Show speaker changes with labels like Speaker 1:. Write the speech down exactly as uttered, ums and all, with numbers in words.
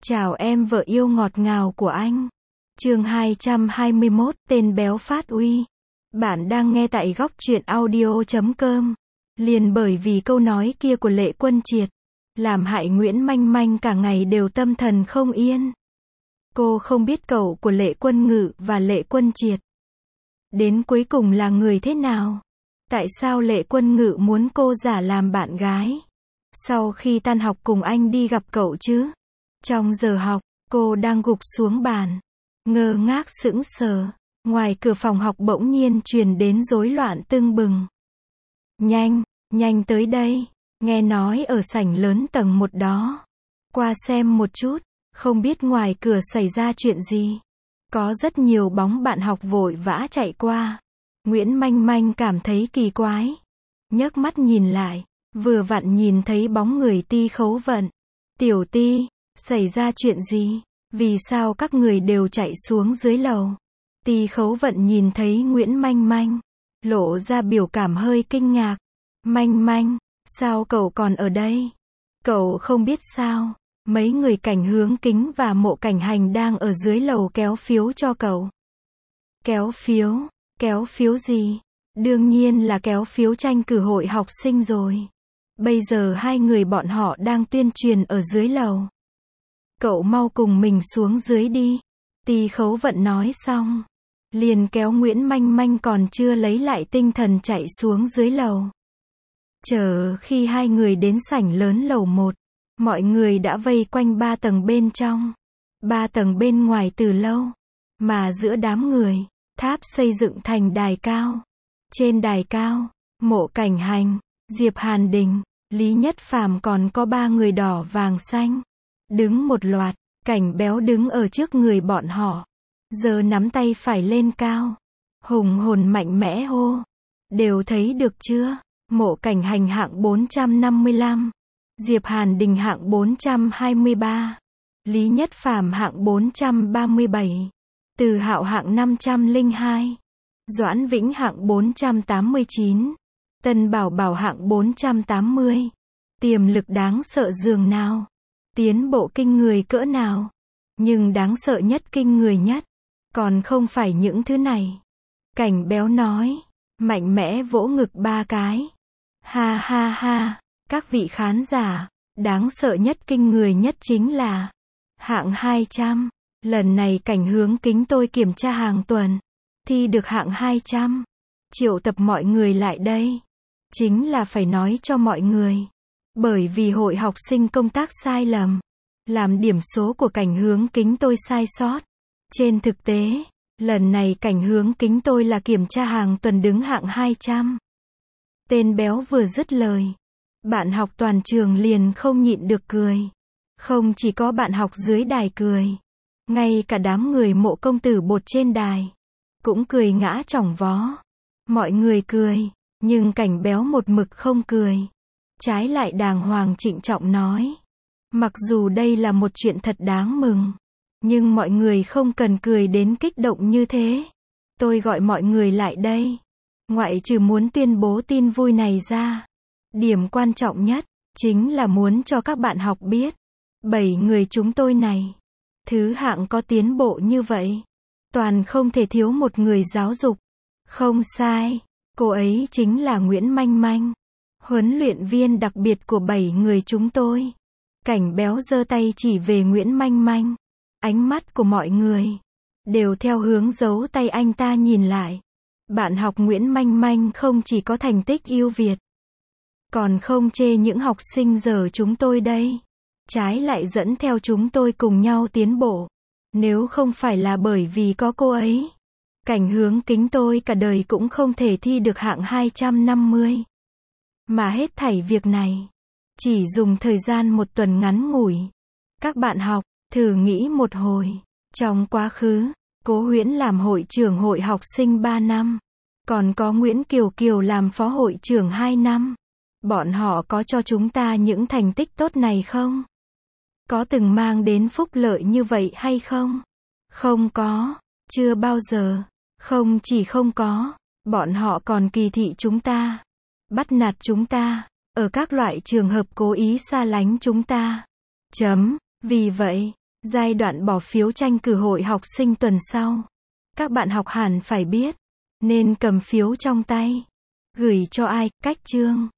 Speaker 1: Chào em vợ yêu ngọt ngào của anh. Chương hai trăm hai mươi mốt, tên béo phát uy. Bạn đang nghe tại góc truyện audio chấm com. Liền bởi vì câu nói kia của Lệ Quân Triệt, làm hại Nguyễn Manh Manh cả ngày đều tâm thần không yên. Cô không biết cậu của Lệ Quân Ngự và Lệ Quân Triệt đến cuối cùng là người thế nào. Tại sao Lệ Quân Ngự muốn cô giả làm bạn gái sau khi tan học cùng anh đi gặp cậu chứ? Trong giờ học, cô đang gục xuống bàn, ngơ ngác sững sờ. Ngoài cửa phòng học bỗng nhiên truyền đến rối loạn tưng bừng. Nhanh, nhanh tới đây, nghe nói ở sảnh lớn tầng một đó. Qua xem một chút, không biết ngoài cửa xảy ra chuyện gì. Có rất nhiều bóng bạn học vội vã chạy qua. Nguyễn Manh Manh cảm thấy kỳ quái. Nhấc mắt nhìn lại, vừa vặn nhìn thấy bóng người Ti Khấu Vận. Tiểu Ti, xảy ra chuyện gì? Vì sao các người đều chạy xuống dưới lầu? Ti Khấu Vận nhìn thấy Nguyễn Manh Manh, lộ ra biểu cảm hơi kinh ngạc. Manh Manh, sao cậu còn ở đây? Cậu không biết sao? Mấy người Cảnh Hướng Kính và Mộ Cảnh Hành đang ở dưới lầu kéo phiếu cho cậu. Kéo phiếu? Kéo phiếu gì? Đương nhiên là kéo phiếu tranh cử hội học sinh rồi. Bây giờ hai người bọn họ đang tuyên truyền ở dưới lầu. Cậu mau cùng mình xuống dưới đi. Ti Khấu Vận nói xong, liền kéo Nguyễn Manh Manh còn chưa lấy lại tinh thần chạy xuống dưới lầu. Chờ khi hai người đến sảnh lớn lầu một, mọi người đã vây quanh ba tầng bên trong, ba tầng bên ngoài từ lâu. Mà giữa đám người, tháp xây dựng thành đài cao. Trên đài cao, Mộ Cảnh Hành, Diệp Hàn Đình, Lý Nhất Phàm còn có ba người đỏ vàng xanh. Đứng một loạt, Cảnh Béo đứng ở trước người bọn họ. Giờ nắm tay phải lên cao. Hùng hồn mạnh mẽ hô. Đều thấy được chưa? Mộ Cảnh Hành hạng bốn trăm năm mươi lăm. Diệp Hàn Đình hạng bốn trăm hai mươi ba. Lý Nhất Phàm hạng bốn trăm ba mươi bảy. Từ Hạo hạng năm trăm lẻ hai. Doãn Vĩnh hạng bốn trăm tám mươi chín. Tân Bảo Bảo hạng bốn trăm tám mươi. Tiềm lực đáng sợ dường nào? Tiến bộ kinh người cỡ nào? Nhưng đáng sợ nhất kinh người nhất, còn không phải những thứ này. Cảnh Béo nói, mạnh mẽ vỗ ngực ba cái. Ha ha ha, các vị khán giả, đáng sợ nhất kinh người nhất chính là hạng hai trăm. Lần này Cảnh Hướng Kính tôi kiểm tra hàng tuần, thi được hạng hai trăm. Triệu tập mọi người lại đây. Chính là phải nói cho mọi người. Bởi vì hội học sinh công tác sai lầm, làm điểm số của Cảnh Hướng Kính tôi sai sót. Trên thực tế, lần này Cảnh Hướng Kính tôi là kiểm tra hàng tuần đứng hạng hai trăm. Tên béo vừa dứt lời, bạn học toàn trường liền không nhịn được cười. Không chỉ có bạn học dưới đài cười, ngay cả đám người Mộ công tử bột trên đài cũng cười ngã chỏng vó. Mọi người cười, nhưng Cảnh Béo một mực không cười. Trái lại đàng hoàng trịnh trọng nói, mặc dù đây là một chuyện thật đáng mừng, nhưng mọi người không cần cười đến kích động như thế. Tôi gọi mọi người lại đây, ngoại trừ muốn tuyên bố tin vui này ra, điểm quan trọng nhất chính là muốn cho các bạn học biết, bảy người chúng tôi này, thứ hạng có tiến bộ như vậy, toàn không thể thiếu một người giáo dục. Không sai, cô ấy chính là Nguyễn Manh Manh, huấn luyện viên đặc biệt của bảy người chúng tôi. Cảnh Béo giơ tay chỉ về Nguyễn Manh Manh. Ánh mắt của mọi người đều theo hướng dấu tay anh ta nhìn lại. Bạn học Nguyễn Manh Manh không chỉ có thành tích ưu việt, còn không chê những học sinh giờ chúng tôi đây. Trái lại dẫn theo chúng tôi cùng nhau tiến bộ. Nếu không phải là bởi vì có cô ấy, Cảnh Hướng Kính tôi cả đời cũng không thể thi được hạng hai trăm năm mươi. Mà hết thảy việc này chỉ dùng thời gian một tuần ngắn ngủi. Các bạn học, thử nghĩ một hồi. Trong quá khứ, Cố Huyễn làm hội trưởng hội học sinh ba năm. Còn có Nguyễn Kiều Kiều làm phó hội trưởng hai năm. Bọn họ có cho chúng ta những thành tích tốt này không? Có từng mang đến phúc lợi như vậy hay không? Không có. Chưa bao giờ. Không chỉ không có, bọn họ còn kỳ thị chúng ta, bắt nạt chúng ta, ở các loại trường hợp cố ý xa lánh chúng ta. Chấm. Vì vậy, Giai đoạn bỏ phiếu tranh cử hội học sinh tuần sau. Các bạn học hẳn phải biết. Nên cầm phiếu trong tay. Gửi cho ai, cách chương.